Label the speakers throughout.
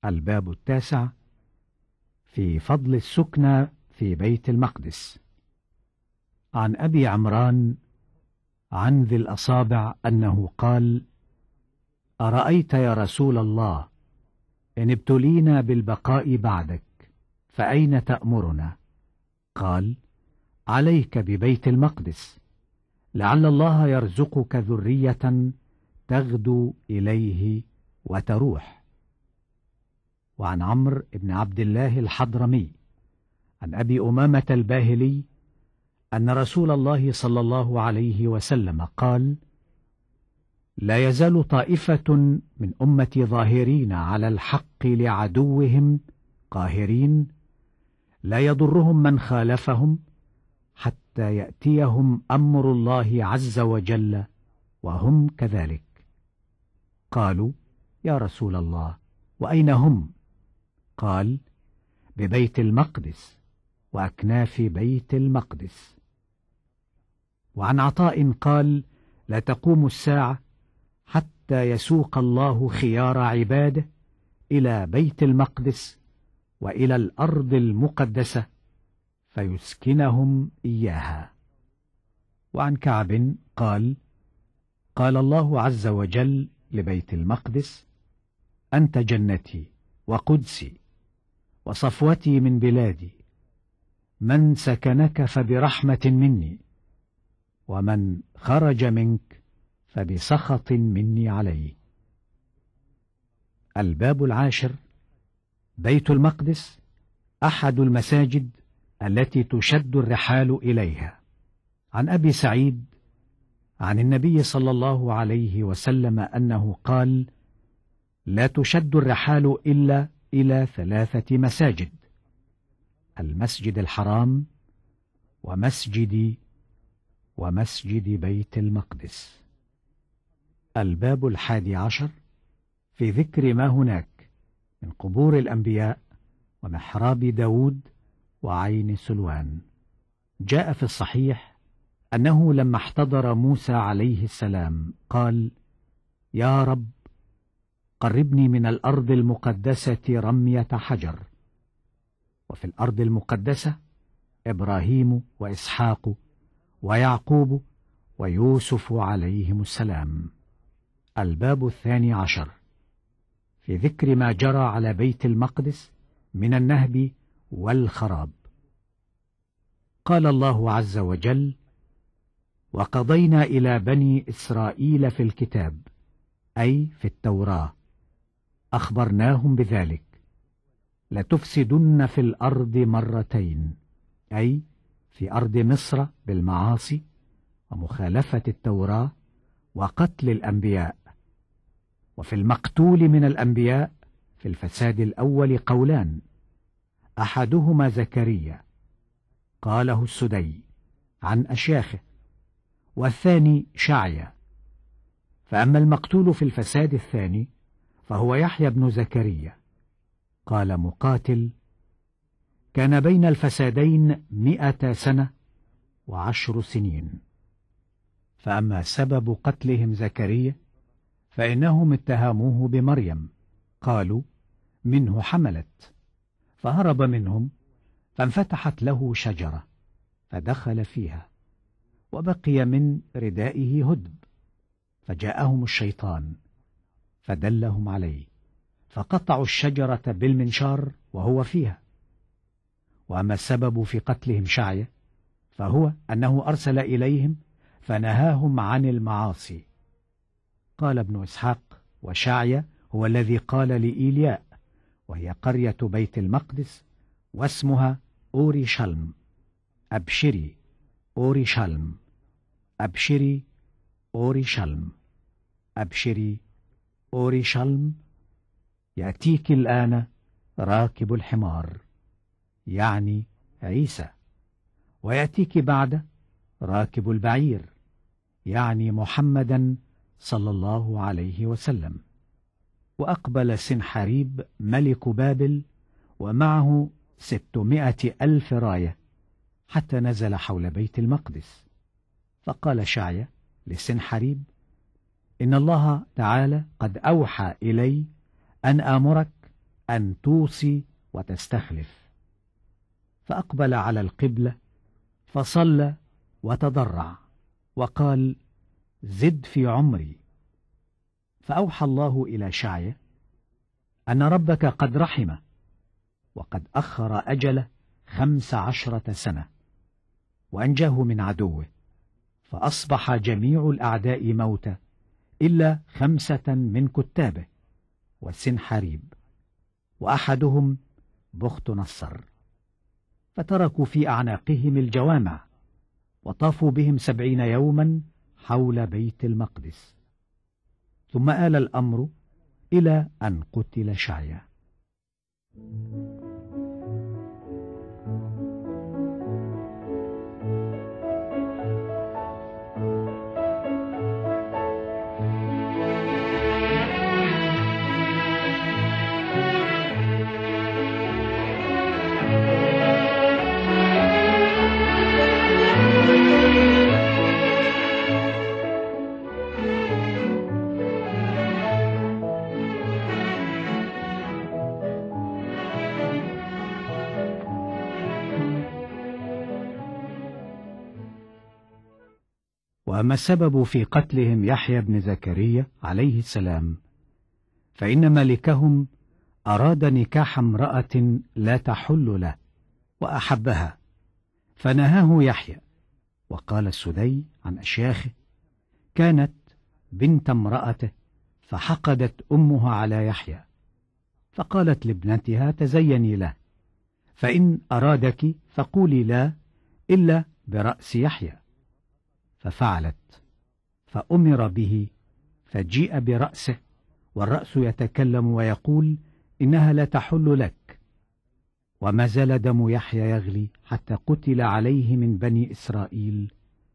Speaker 1: الباب 9 في فضل السكنى في بيت المقدس. عن أبي عمران عن ذي الأصابع أنه قال: أرأيت يا رسول الله إن ابتلينا بالبقاء بعدك فأين تأمرنا؟ قال: عليك ببيت المقدس، لعل الله يرزقك ذرية تغدو إليه وتروح. وعن عمرو بن عبد الله الحضرمي عن أبي أمامة الباهلي أن رسول الله صلى الله عليه وسلم قال: لا يزال طائفة من أمتي ظاهرين على الحق لعدوهم قاهرين، لا يضرهم من خالفهم حتى يأتيهم أمر الله عز وجل وهم كذلك. قالوا: يا رسول الله، وأين هم؟ قال: ببيت المقدس وأكناف بيت المقدس. وعن عطاء قال: لا تقوم الساعة حتى يسوق الله خيار عباده إلى بيت المقدس وإلى الأرض المقدسة فيسكنهم إياها. وعن كعب قال: قال الله عز وجل لبيت المقدس: أنت جنتي وقدسي وصفوتي من بلادي، من سكنك فبرحمة مني، ومن خرج منك فبسخط مني عليه. الباب 10 بيت المقدس أحد المساجد التي تشد الرحال إليها. عن أبي سعيد عن النبي صلى الله عليه وسلم أنه قال: لا تشد الرحال إلا إلى 3 مساجد: المسجد الحرام ومسجدي ومسجد بيت المقدس. الباب 11 في ذكر ما هناك من قبور الأنبياء ومحراب داود وعين سلوان. جاء في الصحيح أنه لما احتضر موسى عليه السلام قال: يا رب، قربني من الأرض المقدسة رمية حجر. وفي الأرض المقدسة إبراهيم وإسحاق ويعقوب ويوسف عليهم السلام. الباب 12 في ذكر ما جرى على بيت المقدس من النهب والخراب. قال الله عز وجل: وقضينا إلى بني إسرائيل في الكتاب، أي في التوراة، أخبرناهم بذلك: لتفسدن في الأرض مرتين، أي في أرض مصر بالمعاصي ومخالفة التوراة وقتل الأنبياء. وفي المقتول من الأنبياء في الفساد الأول قولان: أحدهما زكريا قاله السدي عن أشياخه، والثاني شعيا. فأما المقتول في الفساد الثاني فهو يحيى بن زكريا. قال مقاتل: كان بين الفسادين 100 سنة و10 سنين. فأما سبب قتلهم زكريا فإنهم اتهموه بمريم، قالوا: منه حملت. فهرب منهم، فانفتحت له شجرة فدخل فيها، وبقي من ردائه هدب، فجاءهم الشيطان فدلهم عليه، فقطعوا الشجرة بالمنشار وهو فيها. وأما السبب في قتلهم شعيا فهو أنه أرسل إليهم فنهاهم عن المعاصي. قال ابن إسحاق: وشعيا هو الذي قال لإيلياء، وهي قرية بيت المقدس، واسمها أوريشلم: أبشري أوريشلم، أبشري أوريشلم، أبشري أوريشلم. يأتيك الآن راكب الحمار، يعني عيسى، ويأتيك بعد راكب البعير، يعني محمدا صلى الله عليه وسلم. وأقبل سنحريب ملك بابل ومعه 600,000 راية حتى نزل حول بيت المقدس. فقال شعيا لسنحريب: إن الله تعالى قد أوحى إلي أن آمرك أن توصي وتستخلف. فأقبل على القبلة فصلى وتضرع وقال: زد في عمري. فأوحى الله إلى شعيا أن ربك قد رحمه وقد أخر أجله 15 سنة، وأنجاه من عدوه، فأصبح جميع الأعداء موتى إلا 5 من كتابه وسنحريب، وأحدهم بخت نصر. فتركوا في أعناقهم الجوامع وطافوا بهم 70 يوما حول بيت المقدس. ثم آل الأمر إلى أن قتل شعيا. وأما السبب في قتلهم يحيى بن زكريا عليه السلام، فإن ملكهم أراد نكاح امرأة لا تحل له وأحبها، فنهاه يحيى. وقال السدي عن أشياخه: كانت بنت امرأته فحقدت أمها على يحيى، فقالت لابنتها: تزيني له، فإن أرادك فقولي لا إلا برأس يحيى. ففعلت، فأمر به، فجيء برأسه، والرأس يتكلم ويقول: إنها لا تحل لك. وما زال دم يحيى يغلي حتى قتل عليه من بني إسرائيل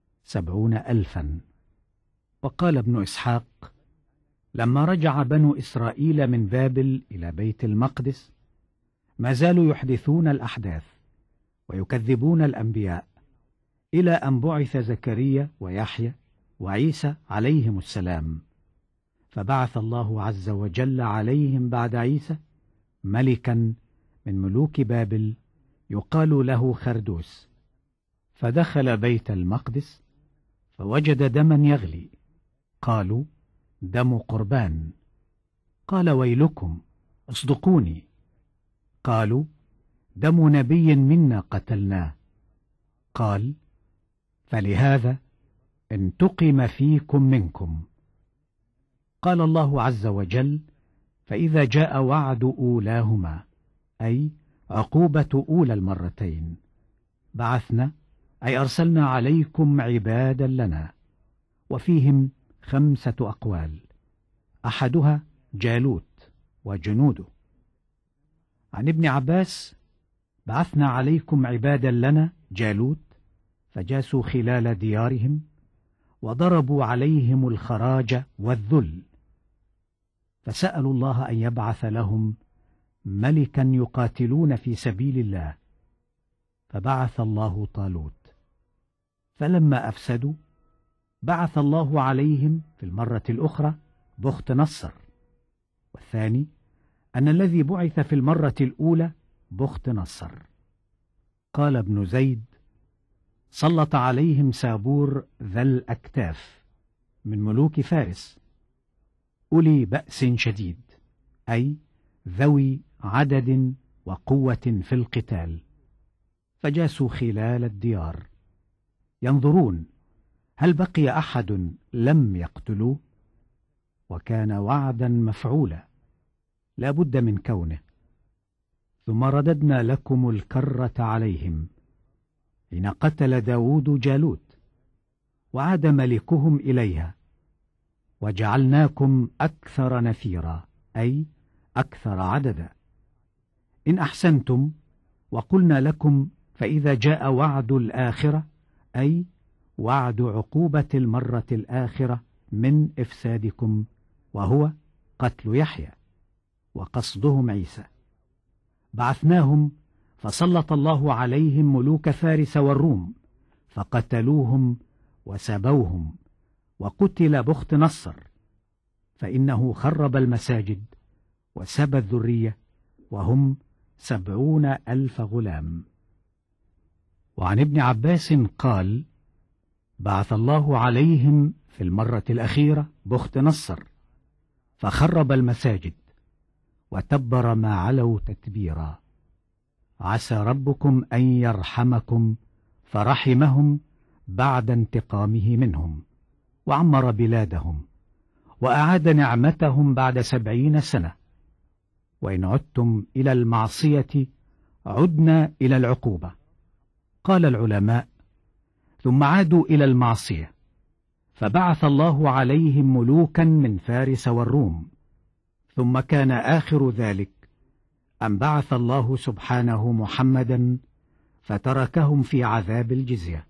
Speaker 1: 70,000. وقال ابن إسحاق: لما رجع بنو إسرائيل من بابل إلى بيت المقدس ما زالوا يحدثون الأحداث ويكذبون الأنبياء، إلى أن بعث زكريا ويحيى وعيسى عليهم السلام. فبعث الله عز وجل عليهم بعد عيسى ملكا من ملوك بابل يقال له خردوس، فدخل بيت المقدس فوجد دما يغلي. قالوا: دم قربان. قال: ويلكم، اصدقوني. قالوا: دم نبي منا قتلناه. قال: فلهذا انتقم فيكم منكم. قال الله عز وجل: فإذا جاء وعد أولاهما، أي عقوبة أولى المرتين، بعثنا، أي أرسلنا عليكم عبادا لنا، وفيهم 5 أقوال، أحدها جالوت وجنوده. عن ابن عباس: بعثنا عليكم عبادا لنا جالوت، فجاسوا خلال ديارهم وضربوا عليهم الخراج والذل، فسألوا الله أن يبعث لهم ملكا يقاتلون في سبيل الله، فبعث الله طالوت. فلما أفسدوا بعث الله عليهم في المرة الأخرى بخت نصر. والثاني أن الذي بعث في المرة الأولى بخت نصر. قال ابن زيد: سلط عليهم سابور ذا الأكتاف من ملوك فارس، أولي بأس شديد، أي ذوي عدد وقوة في القتال، فجاسوا خلال الديار ينظرون هل بقي أحد لم يقتلوه، وكان وعدا مفعولا لا بد من كونه. ثم رددنا لكم الكرة عليهم حين قتل داود جالوت، وعاد ملكهم إليها، وجعلناكم أكثر نفيرا، أي أكثر عددا، إن أحسنتم. وقلنا لكم: فإذا جاء وعد الآخرة، أي وعد عقوبة المرة الآخرة من إفسادكم، وهو قتل يحيى وقصدهم عيسى، بعثناهم، فسلط الله عليهم ملوك فارس والروم، فقتلوهم وسبوهم، وقتل بخت نصر، فإنه خرب المساجد وسبى الذرية وهم 70,000 غلام. وعن ابن عباس قال: بعث الله عليهم في المرة الأخيرة بخت نصر، فخرب المساجد وتبر ما علوا تتبيرا. عسى ربكم أن يرحمكم فرحمهم بعد انتقامه منهم، وعمر بلادهم وأعاد نعمتهم بعد 70 سنة. وإن عدتم إلى المعصية عدنا إلى العقوبة. قال العلماء: ثم عادوا إلى المعصية، فبعث الله عليهم ملوكا من فارس والروم، ثم كان آخر ذلك أن بعث الله سبحانه محمدا فتركهم في عذاب الجزية.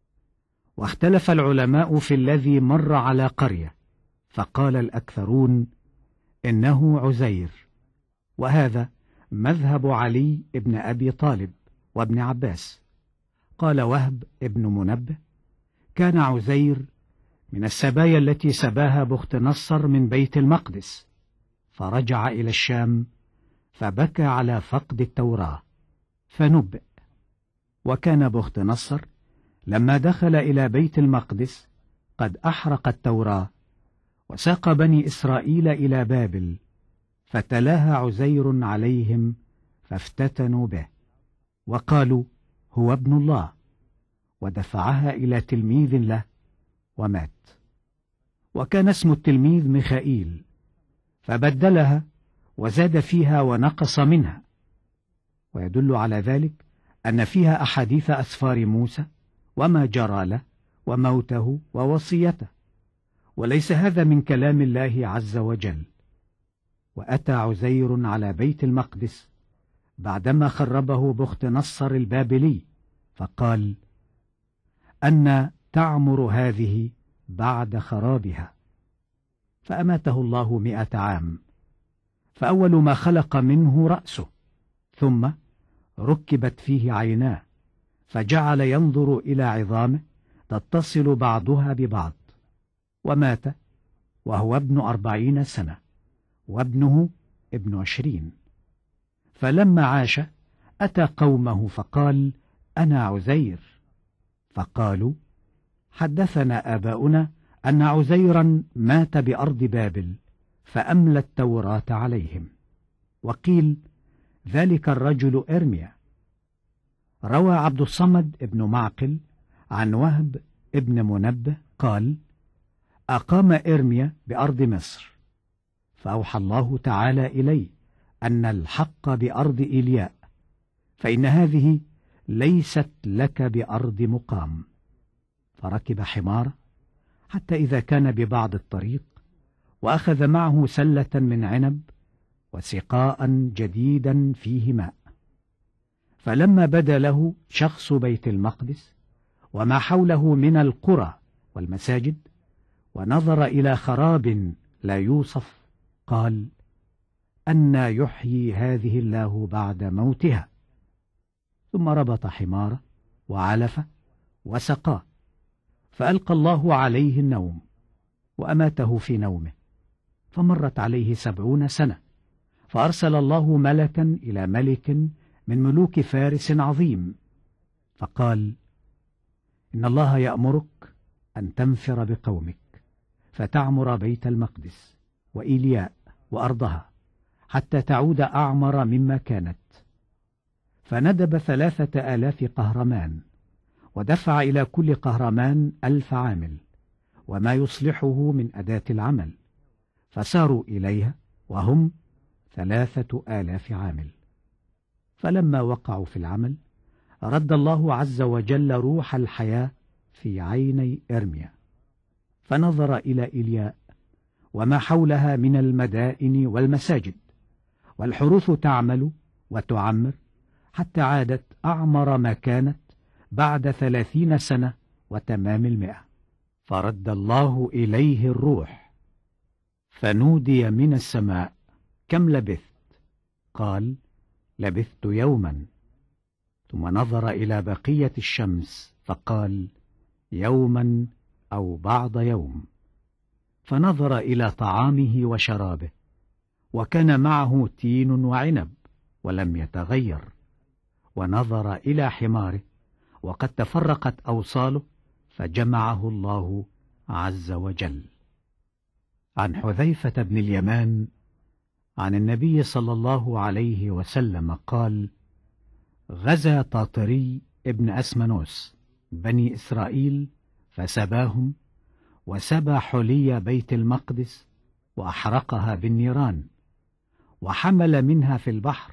Speaker 1: واختلف العلماء في الذي مر على قرية، فقال الأكثرون إنه عزير، وهذا مذهب علي بن أبي طالب وابن عباس. قال وهب ابن منبه: كان عزير من السبايا التي سباها بخت نصر من بيت المقدس، فرجع إلى الشام فبكى على فقد التوراة فنبئ. وكان بخت نصر لما دخل إلى بيت المقدس قد أحرق التوراة، وساق بني إسرائيل إلى بابل، فتلاها عزير عليهم فافتتنوا به، وقالوا: هو ابن الله، ودفعها إلى تلميذ له ومات. وكان اسم التلميذ ميخائيل، فبدلها وزاد فيها ونقص منها. ويدل على ذلك أن فيها أحاديث أسفار موسى وما جرى له وموته ووصيته، وليس هذا من كلام الله عز وجل. وأتى عزير على بيت المقدس بعدما خربه بخت نصر البابلي، فقال: أن تعمر هذه بعد خرابها. فأماته الله 100 عام، فأول ما خلق منه رأسه، ثم ركبت فيه عيناه، فجعل ينظر إلى عظامه تتصل بعضها ببعض، ومات وهو ابن 40 سنة، وابنه ابن 20. فلما عاش أتى قومه فقال: أنا عزير. فقالوا: حدثنا آباؤنا أن عزيرا مات بأرض بابل فأملى التوراة عليهم. وقيل: ذلك الرجل إرميا. روى عبد الصمد ابن معقل عن وهب ابن منبه قال: أقام إرميا بأرض مصر، فأوحى الله تعالى إليه أن الحق بأرض إيلياء، فإن هذه ليست لك بأرض مقام. فركب حمار حتى إذا كان ببعض الطريق، وأخذ معه سلة من عنب وسقاء جديدا فيه ماء. فلما بدا له شخص بيت المقدس وما حوله من القرى والمساجد، ونظر إلى خراب لا يوصف، قال: أنى يحيي هذه الله بعد موتها. ثم ربط حماره وعلف وسقاه، فألقى الله عليه النوم وأماته في نومه. فمرت عليه 70 سنة، فأرسل الله ملكا إلى ملك من ملوك فارس عظيم، فقال: إن الله يأمرك أن تنفر بقومك فتعمر بيت المقدس وإيلياء وأرضها حتى تعود أعمر مما كانت. فندب 3000 قهرمان، ودفع إلى كل قهرمان 1000 عامل وما يصلحه من أداة العمل، فساروا إليها وهم 3000 عامل. فلما وقعوا في العمل رد الله عز وجل روح الحياة في عيني إرميا، فنظر إلى إيلياء وما حولها من المدائن والمساجد، والحروث تعمل وتعمر حتى عادت أعمر ما كانت بعد 30 سنة وتمام 100. فرد الله إليه الروح، فنودي من السماء: كم لبثت؟ قال: لبثت يوما. ثم نظر إلى بقية الشمس فقال: يوما أو بعض يوم. فنظر إلى طعامه وشرابه، وكان معه تين وعنب ولم يتغير، ونظر إلى حماره وقد تفرقت أوصاله فجمعه الله عز وجل. عن حذيفة بن اليمان عن النبي صلى الله عليه وسلم قال: غزا طاطري ابن أسمنوس بني إسرائيل فسباهم، وسبى حلي بيت المقدس وأحرقها بالنيران، وحمل منها في البحر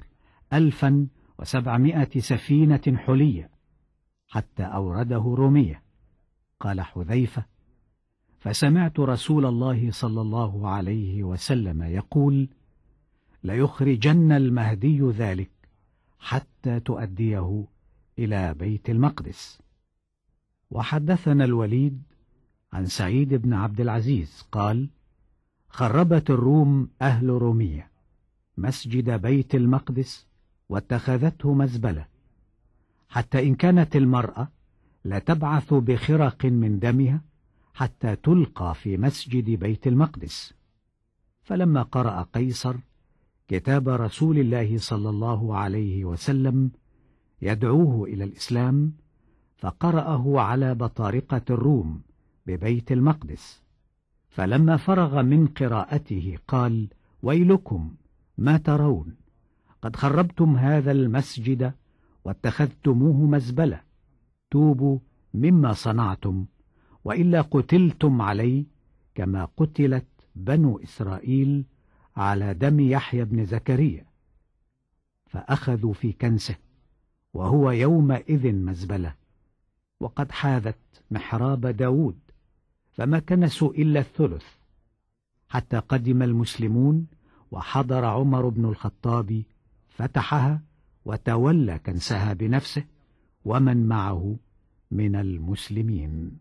Speaker 1: 1700 سفينة حلية حتى أورده رومية. قال حذيفة: فسمعت رسول الله صلى الله عليه وسلم يقول: ليخرجن المهدي ذلك حتى تؤديه إلى بيت المقدس. وحدثنا الوليد عن سعيد بن عبد العزيز قال: خربت الروم أهل رومية مسجد بيت المقدس واتخذته مزبلة، حتى إن كانت المرأة لتبعث بخرق من دمها حتى تلقى في مسجد بيت المقدس. فلما قرأ قيصر كتاب رسول الله صلى الله عليه وسلم يدعوه إلى الإسلام، فقرأه على بطارقة الروم ببيت المقدس، فلما فرغ من قراءته قال: ويلكم ما ترون، قد خربتم هذا المسجد واتخذتموه مزبلة، توبوا مما صنعتم، وإلا قتلتم عليه كما قتلت بنو إسرائيل على دم يحيى بن زكريا. فأخذوا في كنسه وهو يومئذ مزبلة، وقد حاذت محراب داود، فما كنسوا إلا الثلث، حتى قدم المسلمون وحضر عمر بن الخطاب فتحها وتولى كنسها بنفسه ومن معه من المسلمين.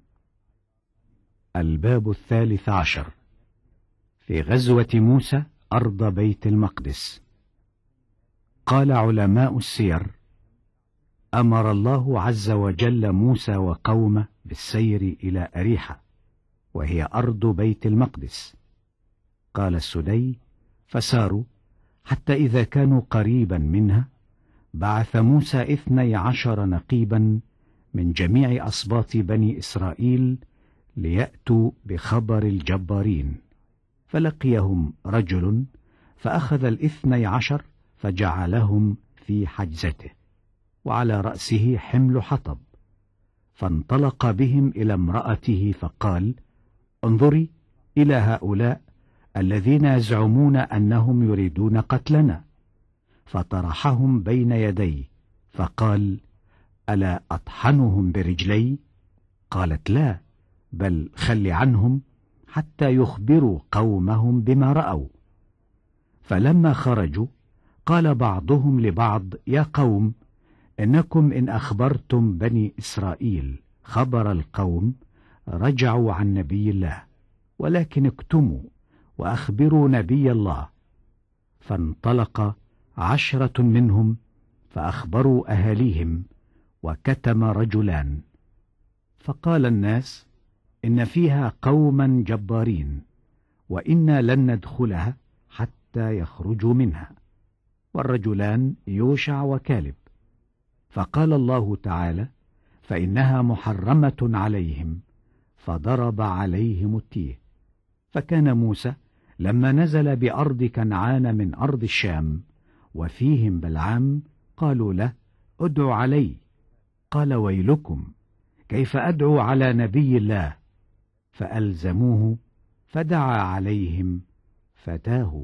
Speaker 1: الباب 13 في غزوة موسى أرض بيت المقدس. قال علماء السير: أمر الله عز وجل موسى وقومه بالسير إلى أريحة، وهي أرض بيت المقدس. قال السدي: فساروا حتى إذا كانوا قريبا منها بعث موسى 12 نقيبا من جميع أسباط بني إسرائيل ليأتوا بخبر الجبارين، فلقيهم رجل فأخذ 12 فجعلهم في حجزته، وعلى رأسه حمل حطب، فانطلق بهم إلى امرأته فقال: انظري إلى هؤلاء الذين يزعمون أنهم يريدون قتلنا. فطرحهم بين يديه فقال: ألا أطحنهم برجلي؟ قالت: لا، بل خل عنهم حتى يخبروا قومهم بما رأوا. فلما خرجوا قال بعضهم لبعض: يا قوم، إنكم إن أخبرتم بني إسرائيل خبر القوم رجعوا عن نبي الله، ولكن اكتموا وأخبروا نبي الله. فانطلق 10 منهم فأخبروا أهاليهم، وكتم رجلان. فقال الناس: إن فيها قوما جبارين، وإنا لن ندخلها حتى يخرجوا منها. والرجلان يوشع وكالب. فقال الله تعالى: فإنها محرمة عليهم، فضرب عليهم التيه. فكان موسى لما نزل بأرض كنعان من أرض الشام وفيهم بلعام قالوا له: ادع علي. قال: ويلكم، كيف أدعو على نبي الله؟ فألزموه فدعا عليهم فتاهوا.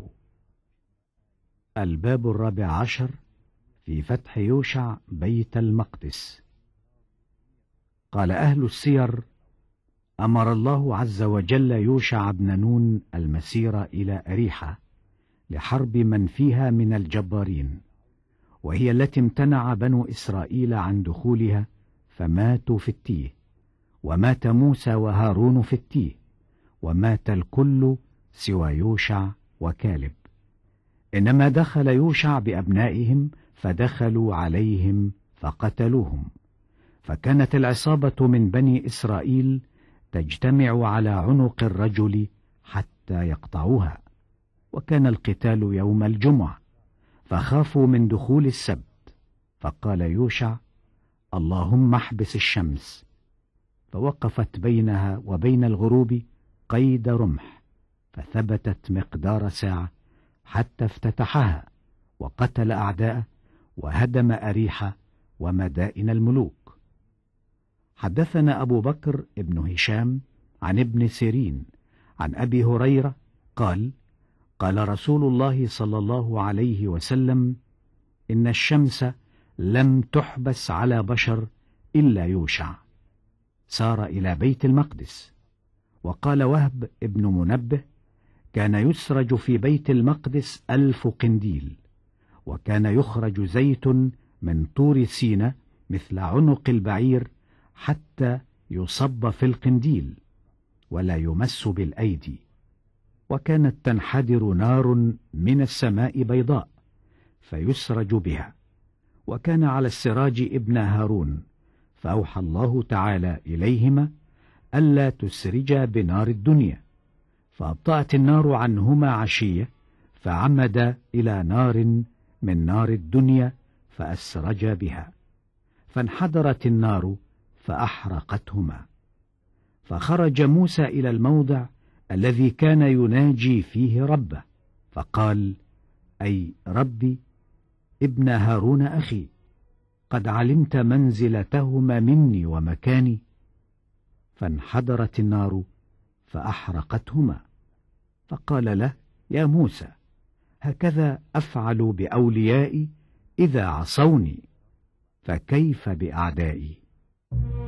Speaker 1: الباب 14 في فتح يوشع بيت المقدس. قال أهل السير: أمر الله عز وجل يوشع بن نون المسير إلى أريحة لحرب من فيها من الجبارين، وهي التي امتنع بنو إسرائيل عن دخولها فماتوا في التيه، ومات موسى وهارون في التيه، ومات الكل سوى يوشع وكالب. إنما دخل يوشع بأبنائهم فدخلوا عليهم فقتلوهم. فكانت العصابة من بني إسرائيل تجتمع على عنق الرجل حتى يقطعوها. وكان القتال يوم الجمعة، فخافوا من دخول السبت، فقال يوشع: اللهم احبس الشمس. فوقفت بينها وبين الغروب قيد رمح، فثبتت مقدار ساعة حتى افتتحها وقتل أعداءه وهدم أريحة ومدائن الملوك. حدثنا أبو بكر ابن هشام عن ابن سيرين عن أبي هريرة قال: قال رسول الله صلى الله عليه وسلم: إن الشمس لم تحبس على بشر إلا يوشع. سار إلى بيت المقدس. وقال وهب ابن منبه: كان يسرج في بيت المقدس 1000 قنديل، وكان يخرج زيت من طور سينا مثل عنق البعير حتى يصب في القنديل ولا يمس بالأيدي، وكانت تنحدر نار من السماء بيضاء فيسرج بها. وكان على السراج ابن هارون، فأوحى الله تعالى إليهما ألا تسرجا بنار الدنيا، فأبطأت النار عنهما عشية، فعمد إلى نار من نار الدنيا فأسرجا بها، فانحدرت النار فأحرقتهما. فخرج موسى إلى الموضع الذي كان يناجي فيه ربه، فقال: أي ربي، ابن هارون أخي، قد علمت منزلتهما مني ومكاني. فانحدرت النار فأحرقتهما. فقال له: يا موسى، هكذا أفعل بأوليائي إذا عصوني، فكيف بأعدائي؟